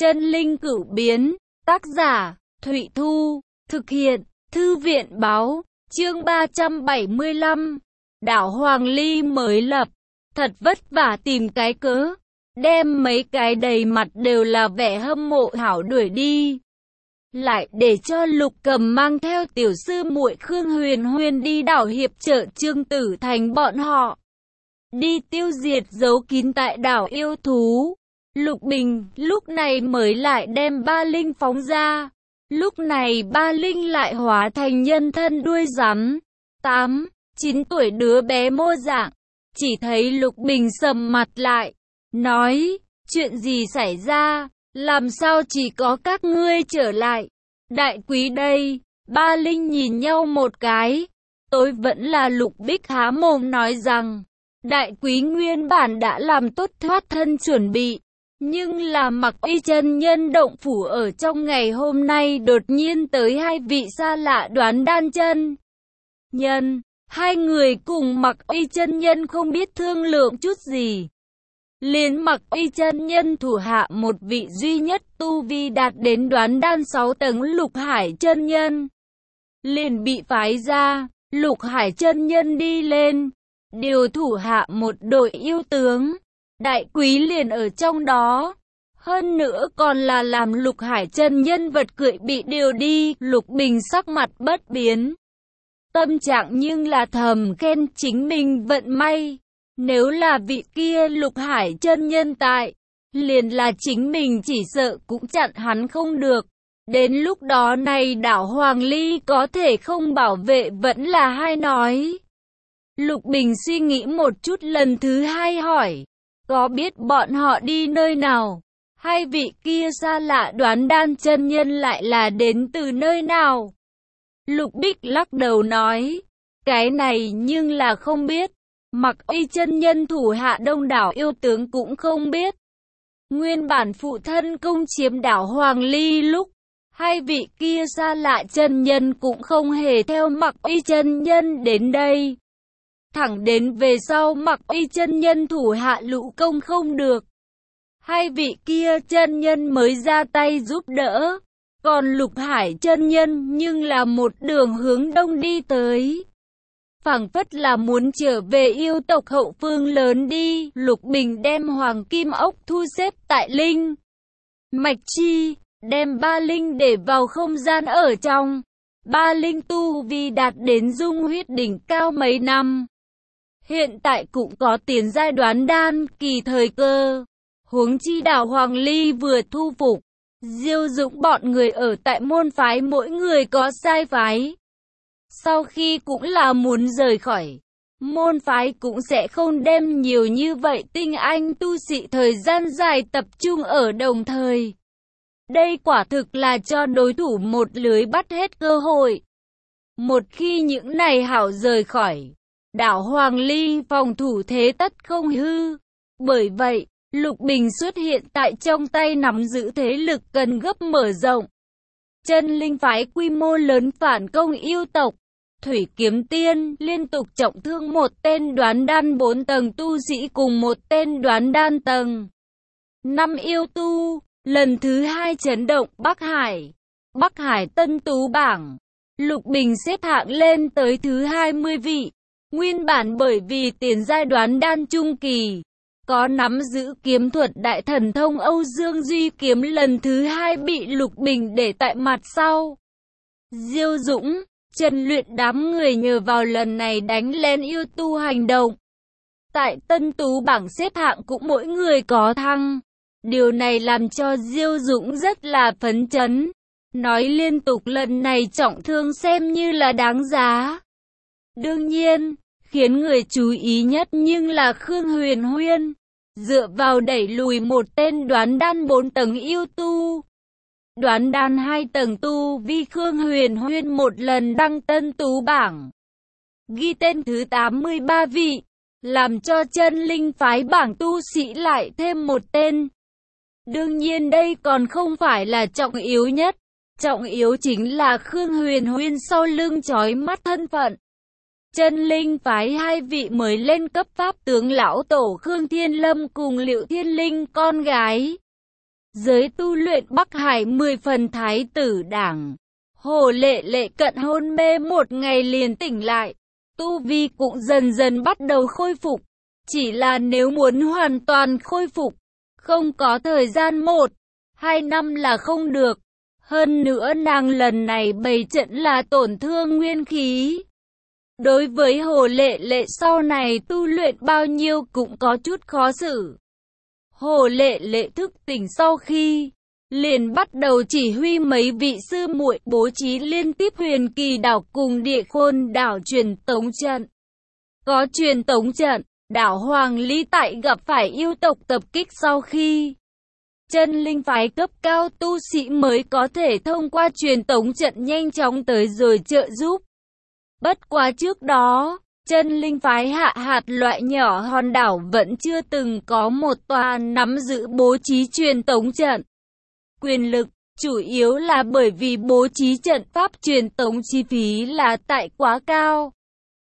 Chân linh cửu biến, tác giả, Thụy Thu, thực hiện, Thư viện báo, chương 375. Đảo Hoàng Ly mới lập, thật vất vả tìm cái cớ, đem mấy cái đầy mặt đều là vẻ hâm mộ hảo đuổi đi. Lại để cho Lục Cầm mang theo tiểu sư muội Khương Huyền Huyền đi đảo hiệp trợ Trương Tử Thành bọn họ. Đi tiêu diệt giấu kín tại đảo yêu thú. Lục Bình lúc này mới lại đem Ba Linh phóng ra. Lúc này Ba Linh lại hóa thành nhân thân đuôi rắn. 8, 9 tuổi đứa bé mô dạng. Chỉ thấy Lục Bình sầm mặt lại. Nói, chuyện gì xảy ra? Làm sao chỉ có các ngươi trở lại? Đại quý đây. Ba Linh nhìn nhau một cái. Tôi vẫn là Lục Bích há mồm nói rằng, đại quý nguyên bản đã làm tốt thoát thân chuẩn bị. Nhưng là Mặc Uy chân nhân động phủ ở trong ngày hôm nay đột nhiên tới hai vị xa lạ Đoán Đan chân nhân. Hai người cùng Mặc Uy chân nhân không biết thương lượng chút gì. Liền Mặc Uy chân nhân thủ hạ một vị duy nhất tu vi đạt đến Đoán Đan 6 tầng Lục Hải chân nhân. Liền bị phái ra, Lục Hải chân nhân đi lên, điều thủ hạ một đội yêu tướng. Đại quý liền ở trong đó. Hơn nữa còn là làm Lục Hải chân nhân vật cưỡi bị điều đi. Lục Bình sắc mặt bất biến. Tâm trạng nhưng là thầm khen chính mình vận may. Nếu là vị kia Lục Hải chân nhân tại, liền là chính mình chỉ sợ cũng chặn hắn không được. Đến lúc đó này đảo Hoàng Ly có thể không bảo vệ vẫn là hai nói. Lục Bình suy nghĩ một chút lần thứ hai hỏi. Có biết bọn họ đi nơi nào? Hai vị kia xa lạ Đoán Đan chân nhân lại là đến từ nơi nào? Lục Bích lắc đầu nói. Cái này nhưng là không biết. Mặc Uy chân nhân thủ hạ đông đảo yêu tướng cũng không biết. Nguyên bản phụ thân công chiếm đảo Hoàng Ly lúc, hai vị kia xa lạ chân nhân cũng không hề theo Mặc Uy chân nhân đến đây. Thẳng đến về sau Mặc Uy chân nhân thủ hạ lũ công không được. Hai vị kia chân nhân mới ra tay giúp đỡ. Còn Lục Hải chân nhân nhưng là một đường hướng đông đi tới. Phảng phất là muốn trở về yêu tộc hậu phương lớn đi. Lục Bình đem Hoàng Kim Ốc thu xếp tại Linh Mạch Chi, đem Ba Linh để vào không gian ở trong. Ba Linh tu vi đạt đến dung huyết đỉnh cao mấy năm. Hiện tại cũng có tiến giai Đoán Đan kỳ thời cơ. Huống chi đảo Hoàng Ly vừa thu phục. Diêu Dũng bọn người ở tại môn phái mỗi người có sai phái. Sau khi cũng là muốn rời khỏi. Môn phái cũng sẽ không đem nhiều như vậy tinh anh tu sĩ thời gian dài tập trung ở đồng thời. Đây quả thực là cho đối thủ một lưới bắt hết cơ hội. Một khi những này hảo rời khỏi, đảo Hoàng Ly phòng thủ thế tất không hư. Bởi vậy, Lục Bình xuất hiện tại trong tay nắm giữ thế lực cần gấp mở rộng. Chân linh phái quy mô lớn phản công yêu tộc. Thủy Kiếm Tiên liên tục trọng thương một tên Đoán Đan 4 tầng tu sĩ cùng một tên Đoán Đan tầng 5 yêu tu. Lần thứ 2 chấn động Bắc Hải. Bắc Hải Tân Tú bảng. Lục Bình xếp hạng lên tới thứ 20 vị. Nguyên bản bởi vì tiền giai Đoán Đan trung kỳ, có nắm giữ kiếm thuật đại thần thông Âu Dương Duy kiếm lần thứ 2 bị Lục Bình để tại mặt sau. Diêu Dũng, Trần Luyện đám người nhờ vào lần này đánh lên yêu tu hành động. Tại Tân Tú bảng xếp hạng cũng mỗi người có thăng. Điều này làm cho Diêu Dũng rất là phấn chấn. Nói liên tục lần này trọng thương xem như là đáng giá. Đương nhiên, khiến người chú ý nhất nhưng là Khương Huyền Huyền. Dựa vào đẩy lùi một tên Đoán Đan 4 tầng yêu tu. Đoán Đan 2 tầng tu vi Khương Huyền Huyền một lần đăng Tân Tú bảng. Ghi tên thứ 83 vị. Làm cho chân linh phái bảng tu sĩ lại thêm một tên. Đương nhiên đây còn không phải là trọng yếu nhất. Trọng yếu chính là Khương Huyền Huyền sau lưng chói mắt thân phận. Chân linh phái hai vị mới lên cấp pháp tướng lão tổ Khương Thiên Lâm cùng Liệu Thiên Linh con gái. Giới tu luyện Bắc Hải 10 phần thái tử đảng. Hồ Lệ Lệ cận hôn mê một ngày liền tỉnh lại. Tu vi cũng dần dần bắt đầu khôi phục. Chỉ là nếu muốn hoàn toàn khôi phục, không có thời gian 1-2 năm là không được. Hơn nữa nàng lần này bày trận là tổn thương nguyên khí. Đối với Hồ Lệ Lệ sau này tu luyện bao nhiêu cũng có chút khó xử. Hồ Lệ Lệ thức tỉnh sau khi liền bắt đầu chỉ huy mấy vị sư muội bố trí liên tiếp Huyền Kỳ đảo cùng Địa Khôn đảo truyền tống trận. Có truyền tống trận, đảo Hoàng Ly tại gặp phải yêu tộc tập kích sau khi chân linh phái cấp cao tu sĩ mới có thể thông qua truyền tống trận nhanh chóng tới rồi trợ giúp. Bất quá trước đó, chân linh phái hạ hạt loại nhỏ hòn đảo vẫn chưa từng có một tòa nắm giữ bố trí truyền tống trận. Quyền lực, chủ yếu là bởi vì bố trí trận pháp truyền tống chi phí là tại quá cao.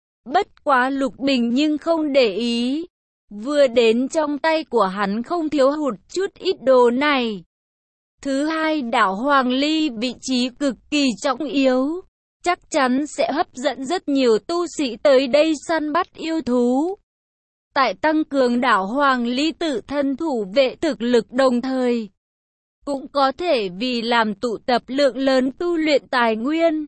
Bất quá Lục Bình nhưng không để ý. Vừa đến trong tay của hắn không thiếu hụt chút ít đồ này. Thứ hai, đảo Hoàng Ly vị trí cực kỳ trọng yếu. Chắc chắn sẽ hấp dẫn rất nhiều tu sĩ tới đây săn bắt yêu thú. Tại tăng cường đảo Hoàng Ly tự thân thủ vệ thực lực đồng thời. Cũng có thể vì làm tụ tập lượng lớn tu luyện tài nguyên.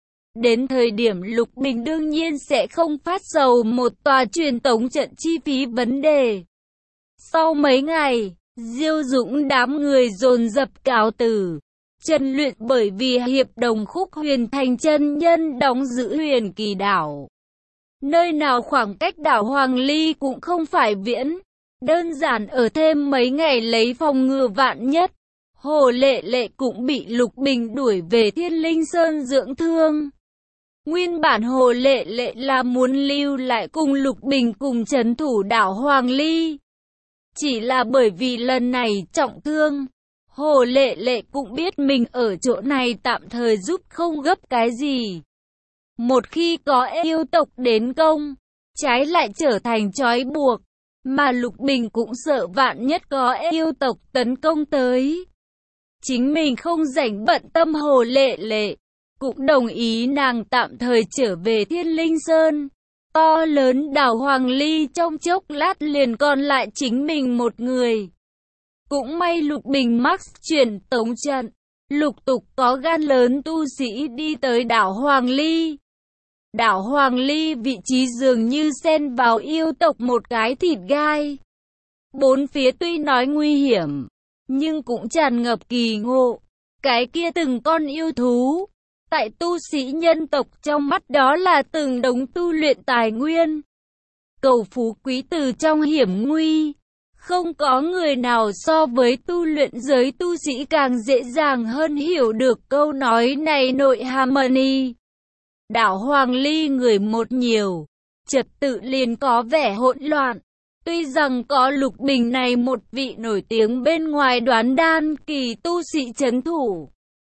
Đến thời điểm Lục Bình đương nhiên sẽ không phát sầu một tòa truyền tống trận chi phí vấn đề. Sau mấy ngày, Diêu Dũng đám người dồn dập cáo từ. Chân luyện bởi vì hiệp đồng Khúc Huyền Thành chân nhân đóng giữ Huyền Kỳ đảo. Nơi nào khoảng cách đảo Hoàng Ly cũng không phải viễn. Đơn giản ở thêm mấy ngày lấy phòng ngừa vạn nhất. Hồ Lệ Lệ cũng bị Lục Bình đuổi về Thiên Linh Sơn dưỡng thương. Nguyên bản Hồ Lệ Lệ là muốn lưu lại cùng Lục Bình cùng trấn thủ đảo Hoàng Ly. Chỉ là bởi vì lần này trọng thương, Hồ Lệ Lệ cũng biết mình ở chỗ này tạm thời giúp không gấp cái gì. Một khi có yêu tộc đến công, trái lại trở thành trói buộc, mà Lục Bình cũng sợ vạn nhất có yêu tộc tấn công tới. Chính mình không rảnh bận tâm Hồ Lệ Lệ, cũng đồng ý nàng tạm thời trở về Thiên Linh Sơn. To lớn đảo Hoàng Ly trong chốc lát liền còn lại chính mình một người. Cũng may Lục Bình Max truyền tống trận, lục tục có gan lớn tu sĩ đi tới đảo Hoàng Ly. Đảo Hoàng Ly vị trí dường như xen vào yêu tộc một cái thịt gai. Bốn phía tuy nói nguy hiểm, nhưng cũng tràn ngập kỳ ngộ. Cái kia từng con yêu thú, tại tu sĩ nhân tộc trong mắt đó là từng đống tu luyện tài nguyên. Cầu phú quý từ trong hiểm nguy. Không có người nào so với tu luyện giới tu sĩ càng dễ dàng hơn hiểu được câu nói này nội harmony. Đảo Hoàng Ly người một nhiều, trật tự liền có vẻ hỗn loạn. Tuy rằng có Lục Bình này một vị nổi tiếng bên ngoài đoán đan kỳ tu sĩ trấn thủ,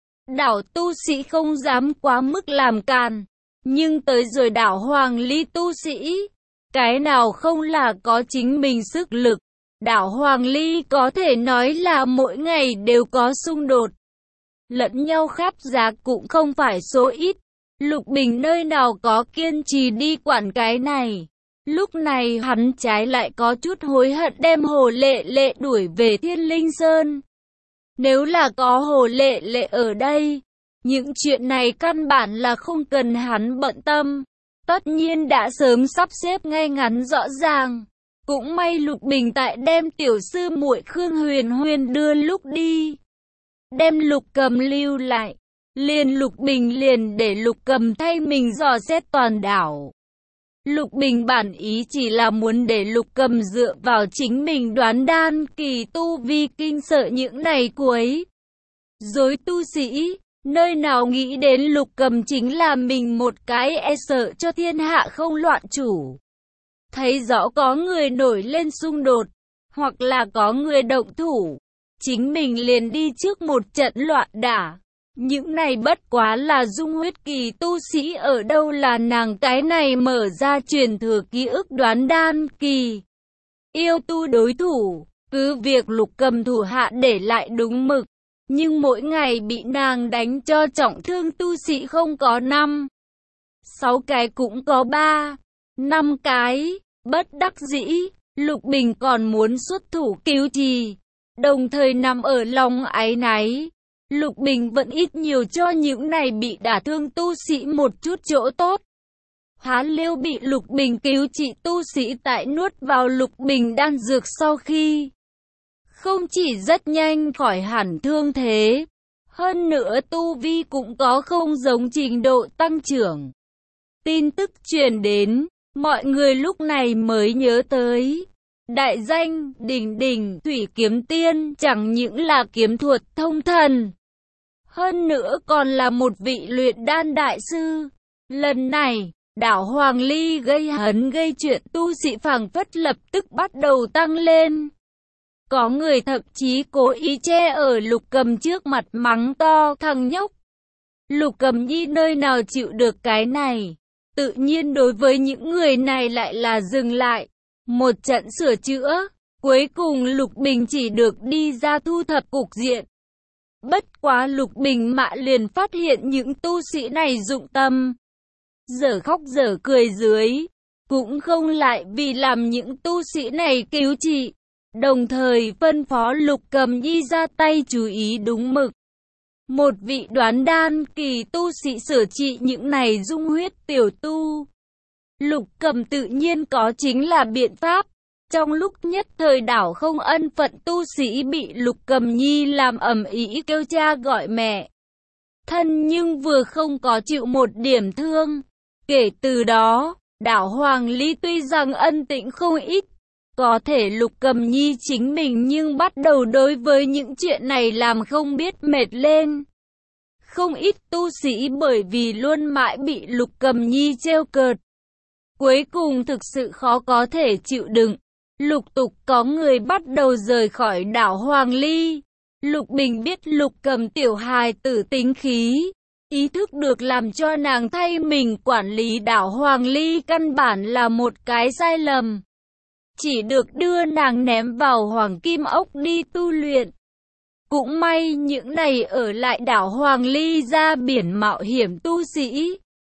đảo tu sĩ không dám quá mức làm càn. Nhưng tới rồi đảo Hoàng Ly tu sĩ, cái nào không là có chính mình sức lực. Đảo Hoàng Ly có thể nói là mỗi ngày đều có xung đột. Lẫn nhau khắp giá cũng không phải số ít. Lục Bình nơi nào có kiên trì đi quản cái này. Lúc này hắn trái lại có chút hối hận đem Hồ Lệ Lệ đuổi về Thiên Linh Sơn. Nếu là có Hồ Lệ Lệ ở đây, những chuyện này căn bản là không cần hắn bận tâm. Tất nhiên đã sớm sắp xếp ngay ngắn rõ ràng. Cũng may Lục Bình tại đem tiểu sư muội Khương Huyền Huyền đưa lúc đi. Đem Lục Cầm lưu lại. Lục Bình liền để Lục Cầm thay mình dò xét toàn đảo. Lục Bình bản ý chỉ là muốn để Lục Cầm dựa vào chính mình đoán đan kỳ tu vi kinh sợ những này cuối. Dối tu sĩ, nơi nào nghĩ đến Lục Cầm chính là mình một cái e sợ cho thiên hạ không loạn chủ. Thấy rõ có người nổi lên xung đột, hoặc là có người động thủ, chính mình liền đi trước một trận loạn đả. Những này bất quá là dung huyết kỳ tu sĩ ở đâu là nàng cái này mở ra truyền thừa ký ức đoán đan kỳ. Yêu tu đối thủ, Cứ việc Lục Cầm thủ hạ để lại đúng mực, nhưng mỗi ngày bị nàng đánh cho trọng thương tu sĩ không có 5, 6 cái cũng có 3, 5 cái. Bất đắc dĩ, Lục Bình còn muốn xuất thủ cứu trì, đồng thời nằm ở lòng áy náy. Lục Bình vẫn ít nhiều cho những này bị đả thương tu sĩ một chút chỗ tốt. Há Liêu bị Lục Bình cứu trị tu sĩ tại nuốt vào Lục Bình đan dược sau khi không chỉ rất nhanh khỏi hẳn thương thế, hơn nữa tu vi cũng có không giống trình độ tăng trưởng. Tin tức truyền đến, mọi người lúc này mới nhớ tới. Đại danh, Đỉnh Đỉnh, Thủy Kiếm Tiên chẳng những là kiếm thuật thông thần, hơn nữa còn là một vị luyện đan đại sư. Lần này, đảo Hoàng Ly gây hấn gây chuyện tu sĩ phảng phất lập tức bắt đầu tăng lên. Có người thậm chí cố ý che ở Lục Cầm trước mặt mắng to thằng nhóc. Lục Cầm Nhi nơi nào chịu được cái này. Tự nhiên đối với những người này lại là dừng lại một trận sửa chữa. Cuối cùng Lục Bình chỉ được đi ra thu thập cục diện. Bất quá Lục Bình mạ liền phát hiện những tu sĩ này dụng tâm, dở khóc dở cười dưới, cũng không lại vì làm những tu sĩ này cứu trị, đồng thời phân phó Lục Cầm Nhi ra tay chú ý đúng mực. Một vị đoán đan kỳ tu sĩ sửa trị những này dung huyết tiểu tu. Lục Cầm tự nhiên có chính là biện pháp. Trong lúc nhất thời đảo không ân phận tu sĩ bị Lục Cầm Nhi làm ầm ĩ kêu cha gọi mẹ. Thân nhưng vừa không có chịu một điểm thương. Kể từ đó, đảo Hoàng Ly tuy rằng ân tĩnh không ít, có thể Lục Cầm Nhi chính mình nhưng bắt đầu đối với những chuyện này làm không biết mệt lên. Không ít tu sĩ bởi vì luôn mãi bị Lục Cầm Nhi trêu cợt, cuối cùng thực sự khó có thể chịu đựng. Lục tục có người bắt đầu rời khỏi đảo Hoàng Ly. Lục Bình biết Lục Cầm tiểu hài tử tính khí, ý thức được làm cho nàng thay mình quản lý đảo Hoàng Ly căn bản là một cái sai lầm. Chỉ được đưa nàng ném vào Hoàng Kim Ốc đi tu luyện. Cũng may những này ở lại đảo Hoàng Ly ra biển mạo hiểm tu sĩ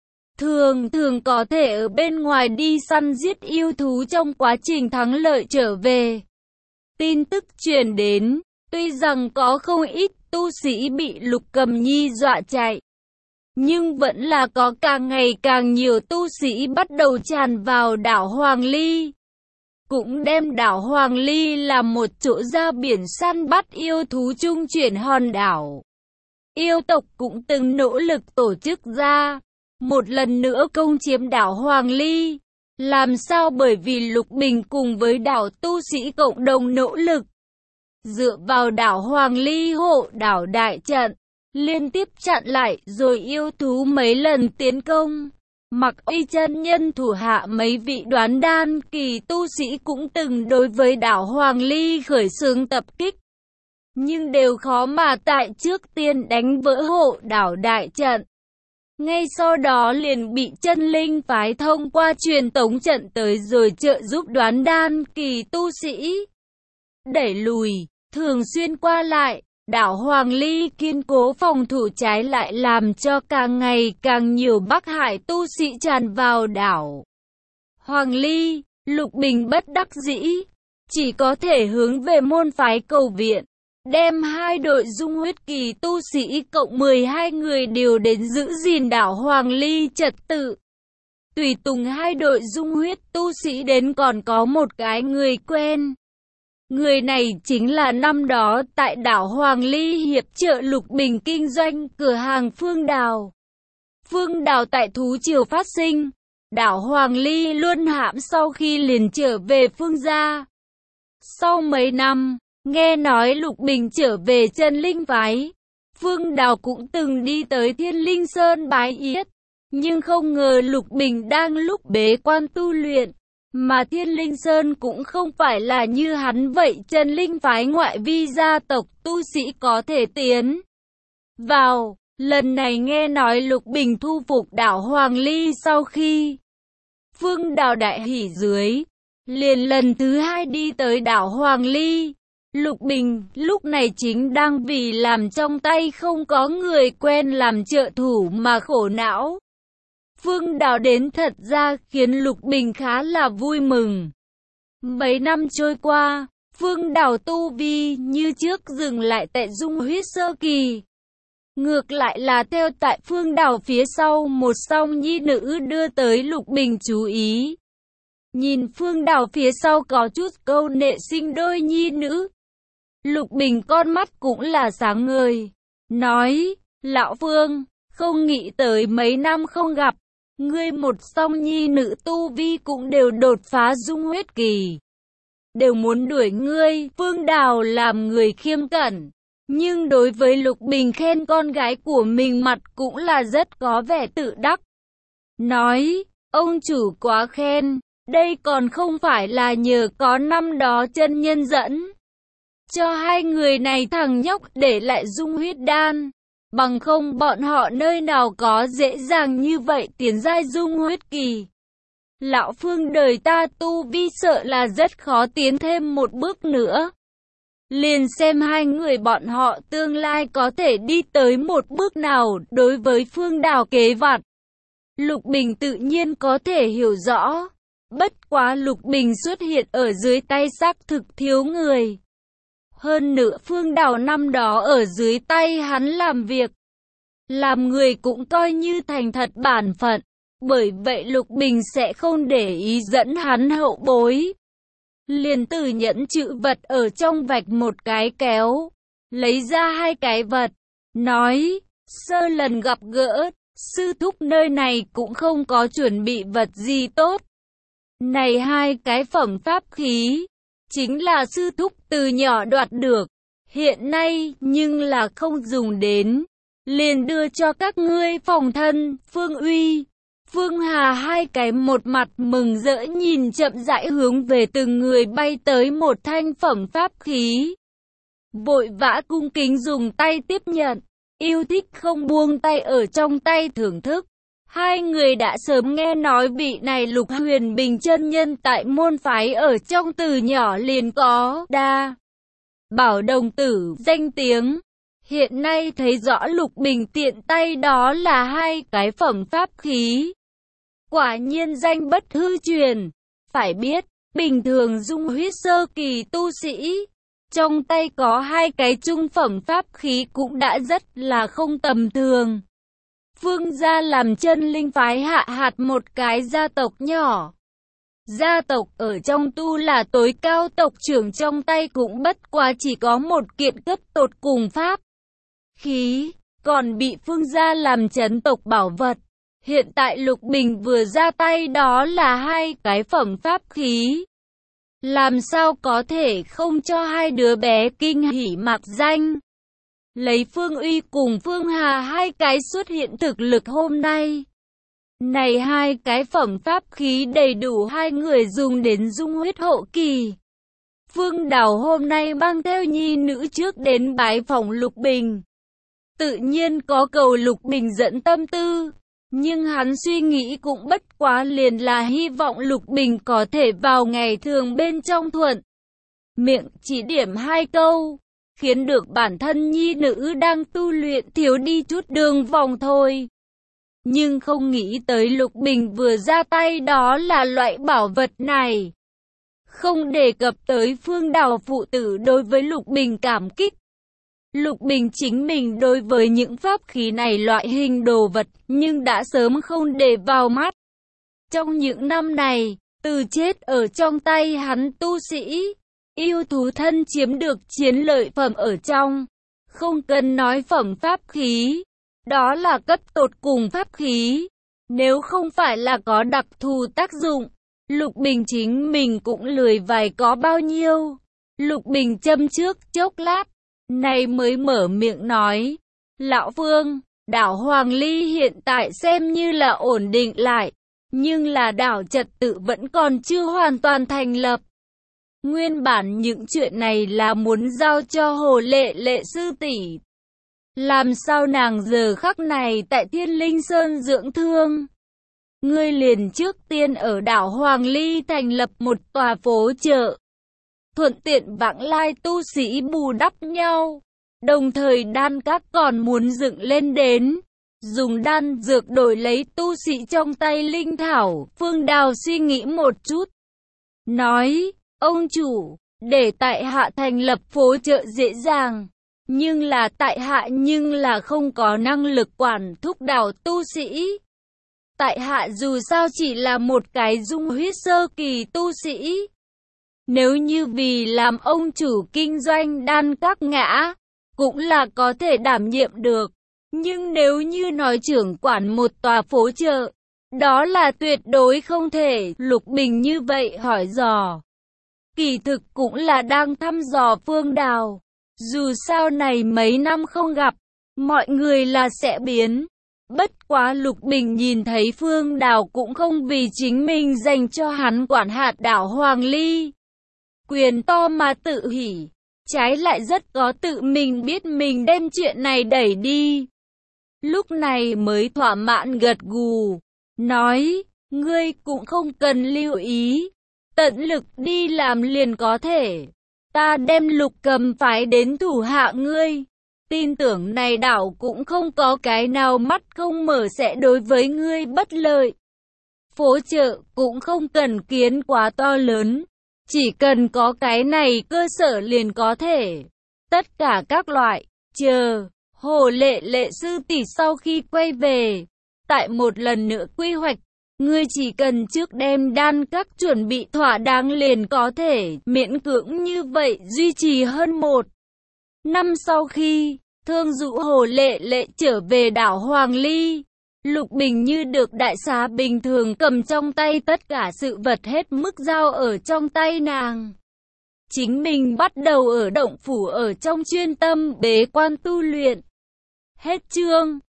thường có thể ở bên ngoài đi săn giết yêu thú trong quá trình thắng lợi trở về. Tin tức truyền đến, tuy rằng có không ít tu sĩ bị Lục Cầm Nhi dọa chạy, nhưng vẫn là có càng ngày càng nhiều tu sĩ bắt đầu tràn vào đảo Hoàng Ly. Cũng đem đảo Hoàng Ly làm một chỗ ra biển săn bắt yêu thú trung chuyển hòn đảo. Yêu tộc cũng từng nỗ lực tổ chức ra một lần nữa công chiếm đảo Hoàng Ly. Làm sao? Bởi vì Lục Bình cùng với đảo tu sĩ cộng đồng nỗ lực, dựa vào đảo Hoàng Ly hộ đảo đại trận, liên tiếp chặn lại rồi yêu thú mấy lần tiến công. Mặc Y chân nhân thủ hạ mấy vị đoán đan kỳ tu sĩ cũng từng đối với đảo Hoàng Ly khởi xướng tập kích, nhưng đều khó mà tại trước tiên đánh vỡ hộ đảo đại trận. Ngay sau đó liền bị chân linh phái thông qua truyền tống trận tới rồi trợ giúp đoán đan kỳ tu sĩ đẩy lùi. Thường xuyên qua lại, đảo Hoàng Ly kiên cố phòng thủ trái lại làm cho càng ngày càng nhiều Bắc Hải tu sĩ tràn vào đảo Hoàng Ly. Lục Bình bất đắc dĩ, chỉ có thể hướng về môn phái cầu viện, đem hai đội dung huyết kỳ tu sĩ cộng 12 người đều đến giữ gìn đảo Hoàng Ly trật tự. Tùy tùng hai đội dung huyết tu sĩ đến còn có một cái người quen. Người này chính là năm đó tại đảo Hoàng Ly hiệp trợ Lục Bình kinh doanh cửa hàng Phương Đào. Phương Đào tại thú triều phát sinh, đảo Hoàng Ly luôn hãm sau khi liền trở về Phương gia. Sau mấy năm, nghe nói Lục Bình trở về chân linh phái, Phương Đào cũng từng đi tới Thiên Linh Sơn bái yết, nhưng không ngờ Lục Bình đang lúc bế quan tu luyện. Mà Thiên Linh Sơn cũng không phải là như hắn vậy chân linh phái ngoại vi gia tộc tu sĩ có thể tiến vào. Lần này nghe nói Lục Bình thu phục đảo Hoàng Ly sau khi Phương Đào đại hỉ dưới, liền lần thứ hai đi tới đảo Hoàng Ly. Lục Bình lúc này chính đang vì làm trong tay không có người quen làm trợ thủ mà khổ não. Phương Đào đến thật ra khiến Lục Bình khá là vui mừng. Mấy năm trôi qua, Phương Đào tu vi như trước dừng lại tại dung huyết sơ kỳ. Ngược lại là theo tại Phương Đào phía sau một song nhi nữ đưa tới Lục Bình chú ý. Nhìn Phương Đào phía sau có chút câu nệ sinh đôi nhi nữ. Lục Bình con mắt cũng là sáng ngời. Nói, lão Phương, không nghĩ tới mấy năm không gặp. Ngươi một song nhi nữ tu vi cũng đều đột phá dung huyết kỳ. Đều muốn đuổi ngươi. Phương Đào làm người khiêm cẩn. Nhưng đối với Lục Bình khen con gái của mình mặt cũng là rất có vẻ tự đắc. Nói, ông chủ quá khen. Đây còn không phải là nhờ có năm đó chân nhân dẫn cho hai người này thằng nhóc để lại dung huyết đan. Bằng không bọn họ nơi nào có dễ dàng như vậy tiến giai dung huyết kỳ. Lão Phương đời ta tu vi sợ là rất khó tiến thêm một bước nữa. Liền xem hai người bọn họ tương lai có thể đi tới một bước nào. Đối với Phương Đào kế vặt, Lục Bình tự nhiên có thể hiểu rõ. Bất quá Lục Bình xuất hiện ở dưới tay xác thực thiếu người. Hơn nữa Phương Đào năm đó ở dưới tay hắn làm việc, làm người cũng coi như thành thật bản phận. Bởi vậy Lục Bình sẽ không để ý dẫn hắn hậu bối. Liền từ nhẫn chữ vật ở trong vạch một cái kéo, lấy ra hai cái vật, nói, sơ lần gặp gỡ, sư thúc nơi này cũng không có chuẩn bị vật gì tốt. Này hai cái phẩm pháp khí, chính là sư thúc từ nhỏ đoạt được, hiện nay nhưng là không dùng đến, liền đưa cho các ngươi phòng thân. Phương Uy, Phương Hà hai cái một mặt mừng rỡ nhìn chậm rãi hướng về từng người bay tới một thanh phẩm pháp khí. Vội vã cung kính dùng tay tiếp nhận, yêu thích không buông tay ở trong tay thưởng thức. Hai người đã sớm nghe nói vị này Lục Huyền Bình chân nhân tại môn phái ở trong từ nhỏ liền có đa bảo đồng tử danh tiếng. Hiện nay thấy rõ Lục Bình tiện tay đó là hai cái phẩm pháp khí. Quả nhiên danh bất hư truyền. Phải biết, bình thường dung huyết sơ kỳ tu sĩ, trong tay có hai cái trung phẩm pháp khí cũng đã rất là không tầm thường. Phương gia làm chân linh phái hạ hạt một cái gia tộc nhỏ. Gia tộc ở trong tu là tối cao tộc trưởng trong tay cũng bất quá chỉ có một kiện cấp tột cùng pháp khí, còn bị Phương gia làm chấn tộc bảo vật. Hiện tại Lục Bình vừa ra tay đó là hai cái phẩm pháp khí. Làm sao có thể không cho hai đứa bé kinh hỉ mạc danh. Lấy Phương Uy cùng Phương Hà hai cái xuất hiện thực lực hôm nay. Này hai cái phẩm pháp khí đầy đủ hai người dùng đến dung huyết hậu kỳ. Phương Đào hôm nay mang theo nhi nữ trước đến bái phòng Lục Bình. Tự nhiên có cầu Lục Bình dẫn tâm tư. Nhưng hắn suy nghĩ cũng bất quá liền là hy vọng Lục Bình có thể vào ngày thường bên trong thuận miệng chỉ điểm hai câu, khiến được bản thân nhi nữ đang tu luyện thiếu đi chút đường vòng thôi. Nhưng không nghĩ tới Lục Bình vừa ra tay đó là loại bảo vật này. Không đề cập tới Phương Đào phụ tử đối với Lục Bình cảm kích. Lục Bình chính mình đối với những pháp khí này loại hình đồ vật nhưng đã sớm không để vào mắt. Trong những năm này, từ chết ở trong tay hắn tu sĩ, yêu thú thân chiếm được chiến lợi phẩm ở trong. Không cần nói phẩm pháp khí, đó là cấp tột cùng pháp khí. Nếu không phải là có đặc thù tác dụng, Lục Bình chính mình cũng lười vài có bao nhiêu. Lục Bình châm trước chốc lát, này mới mở miệng nói, Lão Phương, đảo Hoàng Ly hiện tại xem như là ổn định lại, nhưng là đảo trật tự vẫn còn chưa hoàn toàn thành lập. Nguyên bản những chuyện này là muốn giao cho Hồ Lệ Lệ sư tỷ. Làm sao nàng giờ khắc này tại Thiên Linh Sơn dưỡng thương? Ngươi liền trước tiên ở đảo Hoàng Ly thành lập một tòa phố chợ. thuận tiện vãng lai tu sĩ bù đắp nhau. Đồng thời đan các còn muốn dựng lên đến dùng đan dược đổi lấy tu sĩ trong tay linh thảo. Phương Đào suy nghĩ một chút, nói, ông chủ, để tại hạ thành lập phố chợ dễ dàng, nhưng là tại hạ không có năng lực quản thúc đảo tu sĩ. Tại hạ dù sao chỉ là một cái dung huyết sơ kỳ tu sĩ. Nếu như vì làm ông chủ kinh doanh đan các ngã, cũng là có thể đảm nhiệm được. Nhưng nếu như nói trưởng quản một tòa phố chợ, đó là tuyệt đối không thể. Lục Bình như vậy hỏi dò. Kỳ thực cũng là đang thăm dò Phương Đào. Dù sao này mấy năm không gặp, mọi người là sẽ biến. Bất quá Lục Bình nhìn thấy Phương Đào cũng không vì chính mình dành cho hắn quản hạt đảo Hoàng Ly quyền to mà tự hỉ, trái lại rất có tự mình biết mình đem chuyện này đẩy đi. Lúc này mới thỏa mãn gật gù, nói, ngươi cũng không cần lưu ý, tận lực đi làm liền có thể. Ta đem Lục Cầm phái đến thủ hạ ngươi. Tin tưởng này đảo cũng không có cái nào mắt không mở sẽ đối với ngươi bất lợi. Phố chợ cũng không cần kiến quá to lớn, chỉ cần có cái này cơ sở liền có thể. Tất cả các loại, chờ Hồ Lệ sư tỷ sau khi quay về, tại một lần nữa quy hoạch, ngươi chỉ cần trước đem đan các chuẩn bị thỏa đáng liền có thể. Miễn cưỡng như vậy duy trì hơn 1 năm sau khi Thương dụ Hồ Lệ trở về đảo Hoàng Ly, Lục Bình như được đại xá bình thường cầm trong tay tất cả sự vật hết mức giao ở trong tay nàng. Chính mình bắt đầu ở động phủ ở trong chuyên tâm bế quan tu luyện. Hết chương.